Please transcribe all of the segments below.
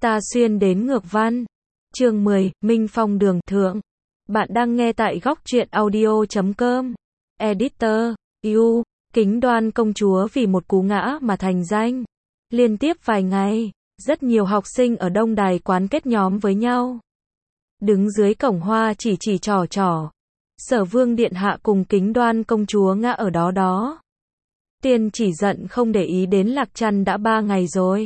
Ta xuyên đến ngược văn. Chương 10, Minh Phong đường thượng. Bạn đang nghe tại góc truyện audio.com. Editor, U, Kính Đoan công chúa vì một cú ngã mà thành danh. Liên tiếp vài ngày, rất nhiều học sinh ở Đông Đài quán kết nhóm với nhau. Đứng dưới cổng hoa chỉ trò. Sở Vương điện hạ cùng Kính Đoan công chúa ngã ở đó. Tiên chỉ giận không để ý đến Lạc Trăn đã 3 ngày rồi.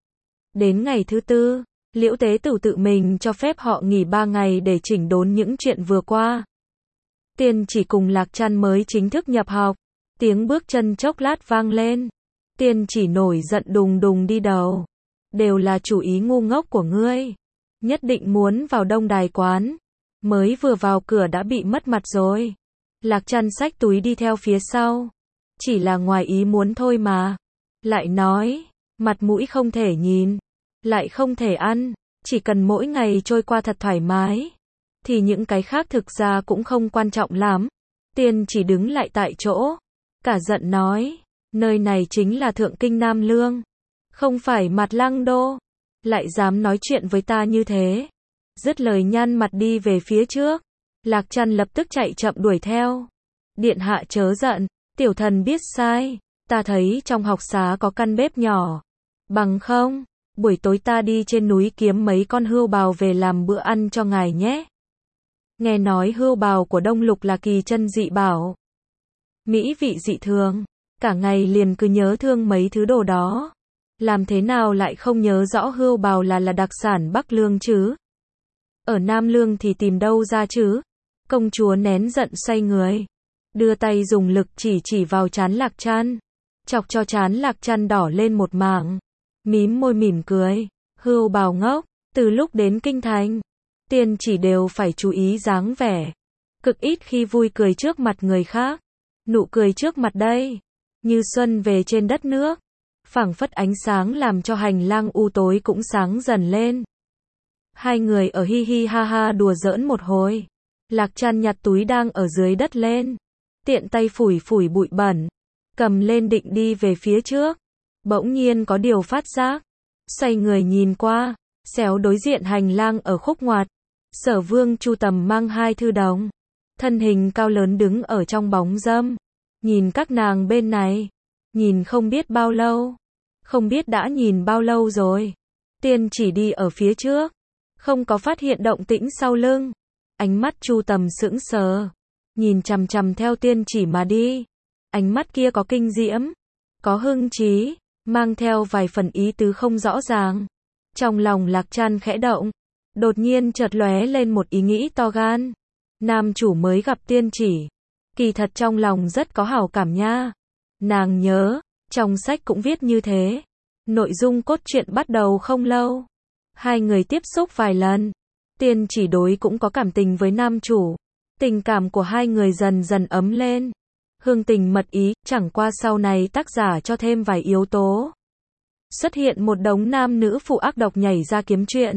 Đến ngày thứ 4, Liễu Tế Tử tự mình cho phép họ nghỉ 3 ngày để chỉnh đốn những chuyện vừa qua. Tiên chỉ cùng Lạc Trăn mới chính thức nhập học. Tiếng bước chân chốc lát vang lên. Tiên chỉ nổi giận đùng đùng đi đầu. Đều là chủ ý ngu ngốc của ngươi. Nhất định muốn vào Đông Đài quán. Mới vừa vào cửa đã bị mất mặt rồi. Lạc Trăn xách túi đi theo phía sau. Chỉ là ngoài ý muốn thôi mà. Lại nói, mặt mũi không thể nhìn, lại không thể ăn, chỉ cần mỗi ngày trôi qua thật thoải mái, thì những cái khác thực ra cũng không quan trọng lắm. Tiên chỉ đứng lại tại chỗ, cả giận nói, nơi này chính là Thượng Kinh Nam Lương, không phải Mặt Lăng Đô, lại dám nói chuyện với ta như thế. Dứt lời nhăn mặt đi về phía trước. Lạc Trăn lập tức chạy chậm đuổi theo. Điện hạ chớ giận, tiểu thần biết sai, ta thấy trong học xá có căn bếp nhỏ. Bằng không, buổi tối ta đi trên núi kiếm mấy con hươu bào về làm bữa ăn cho ngài nhé. Nghe nói hươu bào của Đông Lục là kỳ chân dị bảo. Mỹ vị dị thường, cả ngày liền cứ nhớ thương mấy thứ đồ đó. Làm thế nào lại không nhớ rõ hươu bào là đặc sản Bắc Lương chứ? Ở Nam Lương thì tìm đâu ra chứ? Công chúa nén giận xoay người. Đưa tay dùng lực chỉ vào trán Lạc Trăn. Chọc cho trán Lạc Trăn đỏ lên một mảng. Mím môi mỉm cười. Hươu bào ngốc, từ lúc đến kinh thành, tiên chỉ đều phải chú ý dáng vẻ. Cực ít khi vui cười trước mặt người khác. Nụ cười trước mặt đây, như xuân về trên đất nước. Phảng phất ánh sáng làm cho hành lang u tối cũng sáng dần lên. Hai người ở hi hi ha ha đùa giỡn một hồi. Lạc Trăn nhặt túi đang ở dưới đất lên. Tiện tay phủi bụi bẩn. Cầm lên định đi về phía trước. Bỗng nhiên có điều phát giác. Xoay người nhìn qua. Xéo đối diện hành lang ở khúc ngoặt. Sở Vương Chu Tầm mang 2 thư đồng. Thân hình cao lớn đứng ở trong bóng râm. Nhìn các nàng bên này. Nhìn không biết bao lâu. Không biết đã nhìn bao lâu rồi. Tiên chỉ đi ở phía trước. Không có phát hiện động tĩnh sau lưng. Ánh mắt Chu Tầm sững sờ. Nhìn chằm chằm theo tiên chỉ mà đi. Ánh mắt kia có kinh diễm, có hưng trí, mang theo vài phần ý tứ không rõ ràng. Trong lòng Lạc Trăn khẽ động, đột nhiên chợt lóe lên một ý nghĩ to gan. Nam chủ mới gặp tiên chỉ, kỳ thật trong lòng rất có hảo cảm nha. Nàng nhớ, trong sách cũng viết như thế. Nội dung cốt truyện bắt đầu không lâu. Hai người tiếp xúc vài lần. Tiên chỉ đối cũng có cảm tình với nam chủ. Tình cảm của hai người dần dần ấm lên. Hương tình mật ý, chẳng qua sau này tác giả cho thêm vài yếu tố. Xuất hiện một đống nam nữ phụ ác độc nhảy ra kiếm chuyện.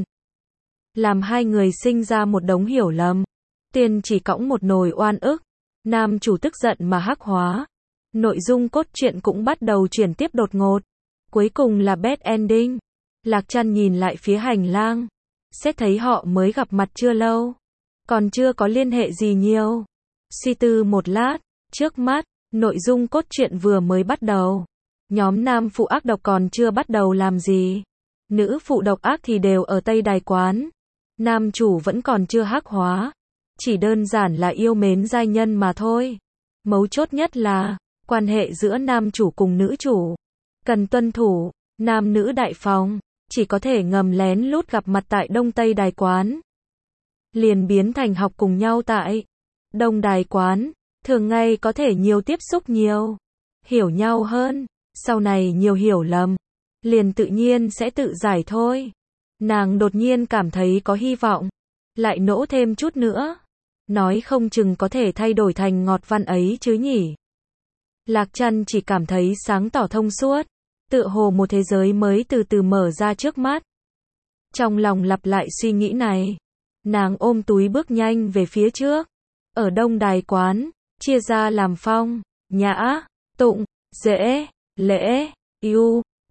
Làm hai người sinh ra một đống hiểu lầm. Tiên chỉ cõng một nồi oan ức. Nam chủ tức giận mà hắc hóa. Nội dung cốt truyện cũng bắt đầu chuyển tiếp đột ngột. Cuối cùng là bad ending. Lạc Trăn nhìn lại phía hành lang. Xét thấy họ mới gặp mặt chưa lâu. Còn chưa có liên hệ gì nhiều. Suy tư một lát. Trước mắt, nội dung cốt truyện vừa mới bắt đầu. Nhóm nam phụ ác độc còn chưa bắt đầu làm gì. Nữ phụ độc ác thì đều ở Tây Đài quán. Nam chủ vẫn còn chưa hắc hóa. Chỉ đơn giản là yêu mến giai nhân mà thôi. Mấu chốt nhất là, quan hệ giữa nam chủ cùng nữ chủ. Cần tuân thủ, nam nữ đại phòng. Chỉ có thể ngầm lén lút gặp mặt tại Đông Tây Đài quán. Liền biến thành học cùng nhau tại Đông Đài quán. Thường ngày có thể nhiều tiếp xúc nhiều. Hiểu nhau hơn. Sau này nhiều hiểu lầm. Liền tự nhiên sẽ tự giải thôi. Nàng đột nhiên cảm thấy có hy vọng. Lại nỗ thêm chút nữa. Nói không chừng có thể thay đổi thành ngọt văn ấy chứ nhỉ. Lạc Trăn chỉ cảm thấy sáng tỏ thông suốt. Tựa hồ một thế giới mới từ từ mở ra trước mắt. Trong lòng lặp lại suy nghĩ này. Nàng ôm túi bước nhanh về phía trước. Ở Đông Đài quán. Chia ra làm phong, nhã, tụng, dễ, lễ, ưu,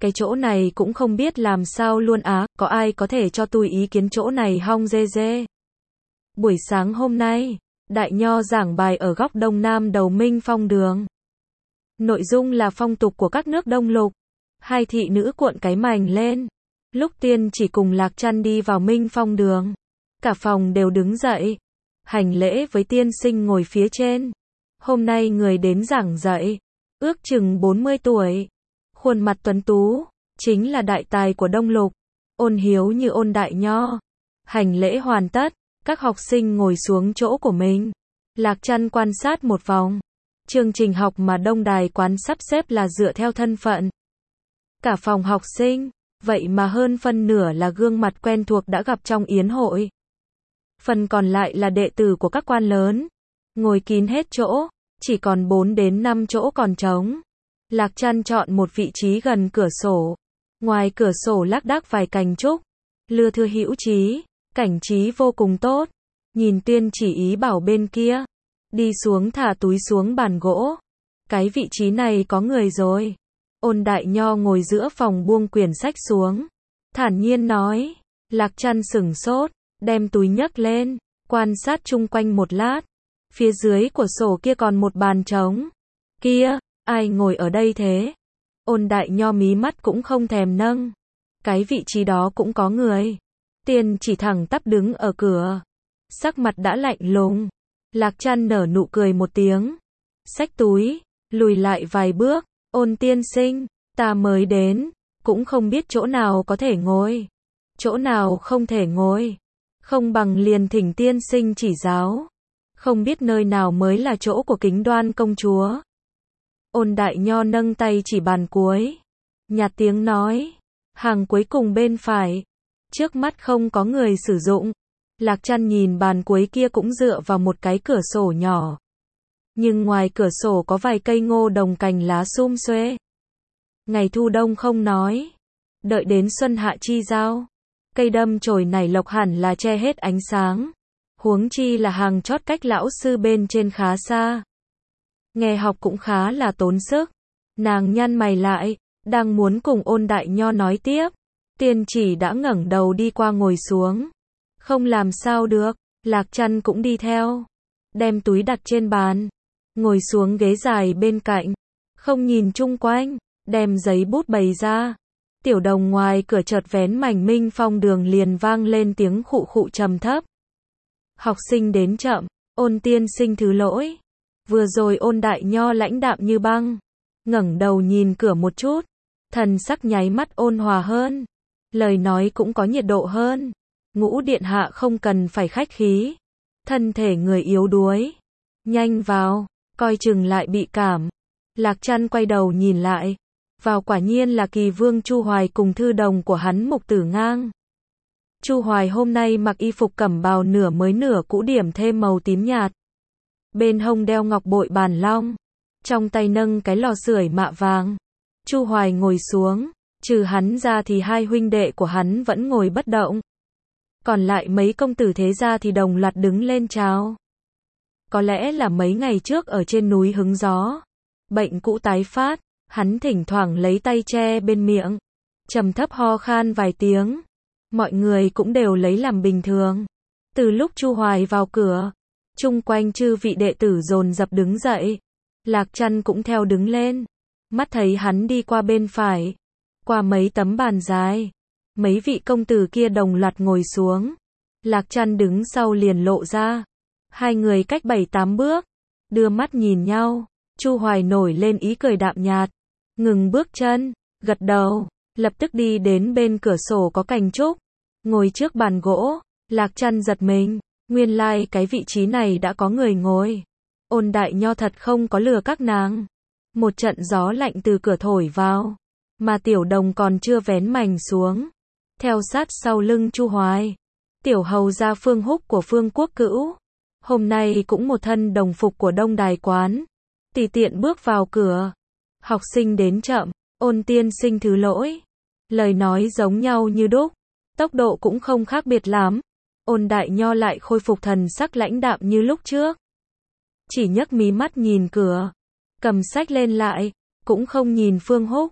cái chỗ này cũng không biết làm sao luôn á, có ai có thể cho tôi ý kiến chỗ này hong dê dê. Buổi sáng hôm nay, Đại Nho giảng bài ở góc đông nam đầu Minh Phong đường. Nội dung là phong tục của các nước Đông Lục. Hai thị nữ cuộn cái mành lên. Lúc Tiên chỉ cùng Lạc Trăn đi vào Minh Phong đường. Cả phòng đều đứng dậy. Hành lễ với tiên sinh ngồi phía trên. Hôm nay người đến giảng dạy. Ước chừng 40 tuổi. Khuôn mặt tuấn tú. Chính là đại tài của Đông Lục. Ôn hiếu như Ôn Đại Nho. Hành lễ hoàn tất. Các học sinh ngồi xuống chỗ của mình. Lạc Trăn quan sát một vòng. Chương trình học mà Đông Đài quán sắp xếp là dựa theo thân phận. Cả phòng học sinh, vậy mà hơn phân nửa là gương mặt quen thuộc đã gặp trong yến hội. Phần còn lại là đệ tử của các quan lớn. Ngồi kín hết chỗ, chỉ còn 4 đến 5 chỗ còn trống. Lạc Trăn chọn một vị trí gần cửa sổ. Ngoài cửa sổ lác đác vài cành trúc. Lưa thưa hữu trí, cảnh trí vô cùng tốt. Nhìn Tiên chỉ ý bảo bên kia. Đi xuống thả túi xuống bàn gỗ. Cái vị trí này có người rồi. Ôn Đại Nho ngồi giữa phòng buông quyển sách xuống. Thản nhiên nói. Lạc Trăn sửng sốt. Đem túi nhấc lên. Quan sát chung quanh một lát. Phía dưới của sổ kia còn một bàn trống. Kia, ai ngồi ở đây thế? Ôn Đại Nho mí mắt cũng không thèm nâng. Cái vị trí đó cũng có người. Tiên chỉ thẳng tắp đứng ở cửa. Sắc mặt đã lạnh lùng. Lạc Trăn nở nụ cười một tiếng. Xách túi, lùi lại vài bước. Ôn tiên sinh, ta mới đến, cũng không biết chỗ nào có thể ngồi. Chỗ nào không thể ngồi. Không bằng liền thỉnh tiên sinh chỉ giáo. Không biết nơi nào mới là chỗ của Kính Đoan công chúa. Ôn Đại Nho nâng tay chỉ bàn cuối. Nhạt tiếng nói. Hàng cuối cùng bên phải. Trước mắt không có người sử dụng. Lạc Trăn nhìn bàn cuối kia cũng dựa vào một cái cửa sổ nhỏ. Nhưng ngoài cửa sổ có vài cây ngô đồng cành lá sum xuê. Ngày thu đông không nói. Đợi đến xuân hạ chi giao. Cây đâm chồi nảy lộc hẳn là che hết ánh sáng. Huống chi là hàng chót cách lão sư bên trên khá xa. Nghe học cũng khá là tốn sức. Nàng nhăn mày lại, đang muốn cùng Ôn Đại Nho nói tiếp. Tiên chỉ đã ngẩng đầu đi qua ngồi xuống. Không làm sao được, Lạc Trăn cũng đi theo. Đem túi đặt trên bàn. Ngồi xuống ghế dài bên cạnh. Không nhìn chung quanh. Đem giấy bút bày ra. Tiểu đồng ngoài cửa chợt vén mảnh Minh Phong đường liền vang lên tiếng khụ khụ trầm thấp. Học sinh đến chậm. Ôn tiên sinh thứ lỗi. Vừa rồi Ôn Đại Nho lãnh đạm như băng. Ngẩng đầu nhìn cửa một chút. Thần sắc nháy mắt ôn hòa hơn. Lời nói cũng có nhiệt độ hơn. Ngũ điện hạ không cần phải khách khí. Thân thể người yếu đuối. Nhanh vào, coi chừng lại bị cảm. Lạc Trăn quay đầu nhìn lại. Vào quả nhiên là Kỳ Vương Chu Hoài cùng thư đồng của hắn Mục Tử Ngang. Chu Hoài hôm nay mặc y phục cẩm bào nửa mới nửa cũ điểm thêm màu tím nhạt. Bên hông đeo ngọc bội bàn long. Trong tay nâng cái lò sưởi mạ vàng. Chu Hoài ngồi xuống. Trừ hắn ra thì hai huynh đệ của hắn vẫn ngồi bất động. Còn lại mấy công tử thế gia thì đồng loạt đứng lên chào. Có lẽ là mấy ngày trước ở trên núi hứng gió. Bệnh cũ tái phát. Hắn thỉnh thoảng lấy tay che bên miệng. Trầm thấp ho khan vài tiếng. Mọi người cũng đều lấy làm bình thường. Từ lúc Chu Hoài vào cửa. Chung quanh chư vị đệ tử dồn dập đứng dậy. Lạc Trăn cũng theo đứng lên. Mắt thấy hắn đi qua bên phải. Qua mấy tấm bàn dài. Mấy vị công tử kia đồng loạt ngồi xuống. Lạc Trăn đứng sau liền lộ ra. Hai người cách 7-8 bước. Đưa mắt nhìn nhau. Chu Hoài nổi lên ý cười đạm nhạt. Ngừng bước chân. Gật đầu. Lập tức đi đến bên cửa sổ có cành trúc. Ngồi trước bàn gỗ. Lạc Trăn giật mình. Nguyên lai cái vị trí này đã có người ngồi. Ôn Đại Nho thật không có lừa các nàng. Một trận gió lạnh từ cửa thổi vào. Mà tiểu đồng còn chưa vén mành xuống. Theo sát sau lưng Chu Hoài. Tiểu hầu gia Phương Húc của Phương Quốc Cữu. Hôm nay cũng một thân đồng phục của Đông Đài quán. Tùy tiện bước vào cửa. Học sinh đến chậm. Ôn tiên sinh thứ lỗi. Lời nói giống nhau như đúc. Tốc độ cũng không khác biệt lắm. Ôn Đại Nho lại khôi phục thần sắc lãnh đạm như lúc trước. Chỉ nhấc mí mắt nhìn cửa. Cầm sách lên lại. Cũng không nhìn Phương Húc.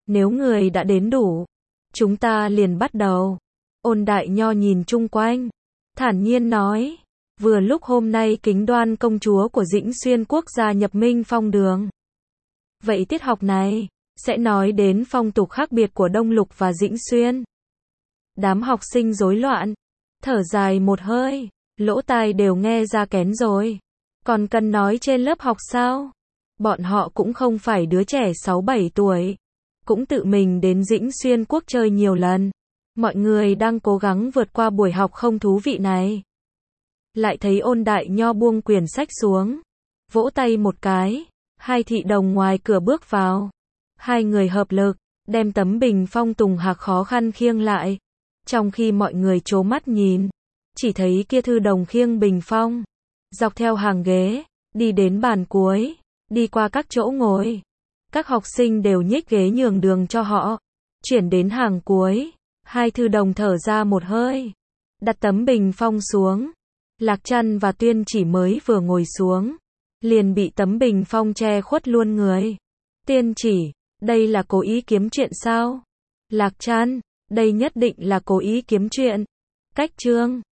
Nếu người đã đến đủ, chúng ta liền bắt đầu. Ôn Đại Nho nhìn chung quanh, thản nhiên nói, vừa lúc hôm nay Kính Đoan công chúa của Dĩnh Xuyên quốc gia nhập Minh Phong đường. Vậy tiết học này sẽ nói đến phong tục khác biệt của Đông Lục và Dĩnh Xuyên. Đám học sinh rối loạn, thở dài một hơi, lỗ tai đều nghe ra kén rồi. Còn cần nói trên lớp học sao? Bọn họ cũng không phải đứa trẻ 6-7 tuổi, cũng tự mình đến Dĩnh Xuyên quốc chơi nhiều lần. Mọi người đang cố gắng vượt qua buổi học không thú vị này. Lại thấy Ôn Đại Nho buông quyển sách xuống, vỗ tay một cái, hai thị đồng ngoài cửa bước vào. Hai người hợp lực, đem tấm bình phong Tùng Hạc khó khăn khiêng lại. Trong khi mọi người trố mắt nhìn, chỉ thấy kia thư đồng khiêng bình phong, dọc theo hàng ghế, đi đến bàn cuối, đi qua các chỗ ngồi. Các học sinh đều nhích ghế nhường đường cho họ. Chuyển đến hàng cuối, hai thư đồng thở ra một hơi, đặt tấm bình phong xuống. Lạc Trăn và Tuyên Chỉ mới vừa ngồi xuống, liền bị tấm bình phong che khuất luôn người. Tuyên Chỉ, đây là cố ý kiếm chuyện sao? Lạc Trăn, đây nhất định là cố ý kiếm chuyện. Cách chương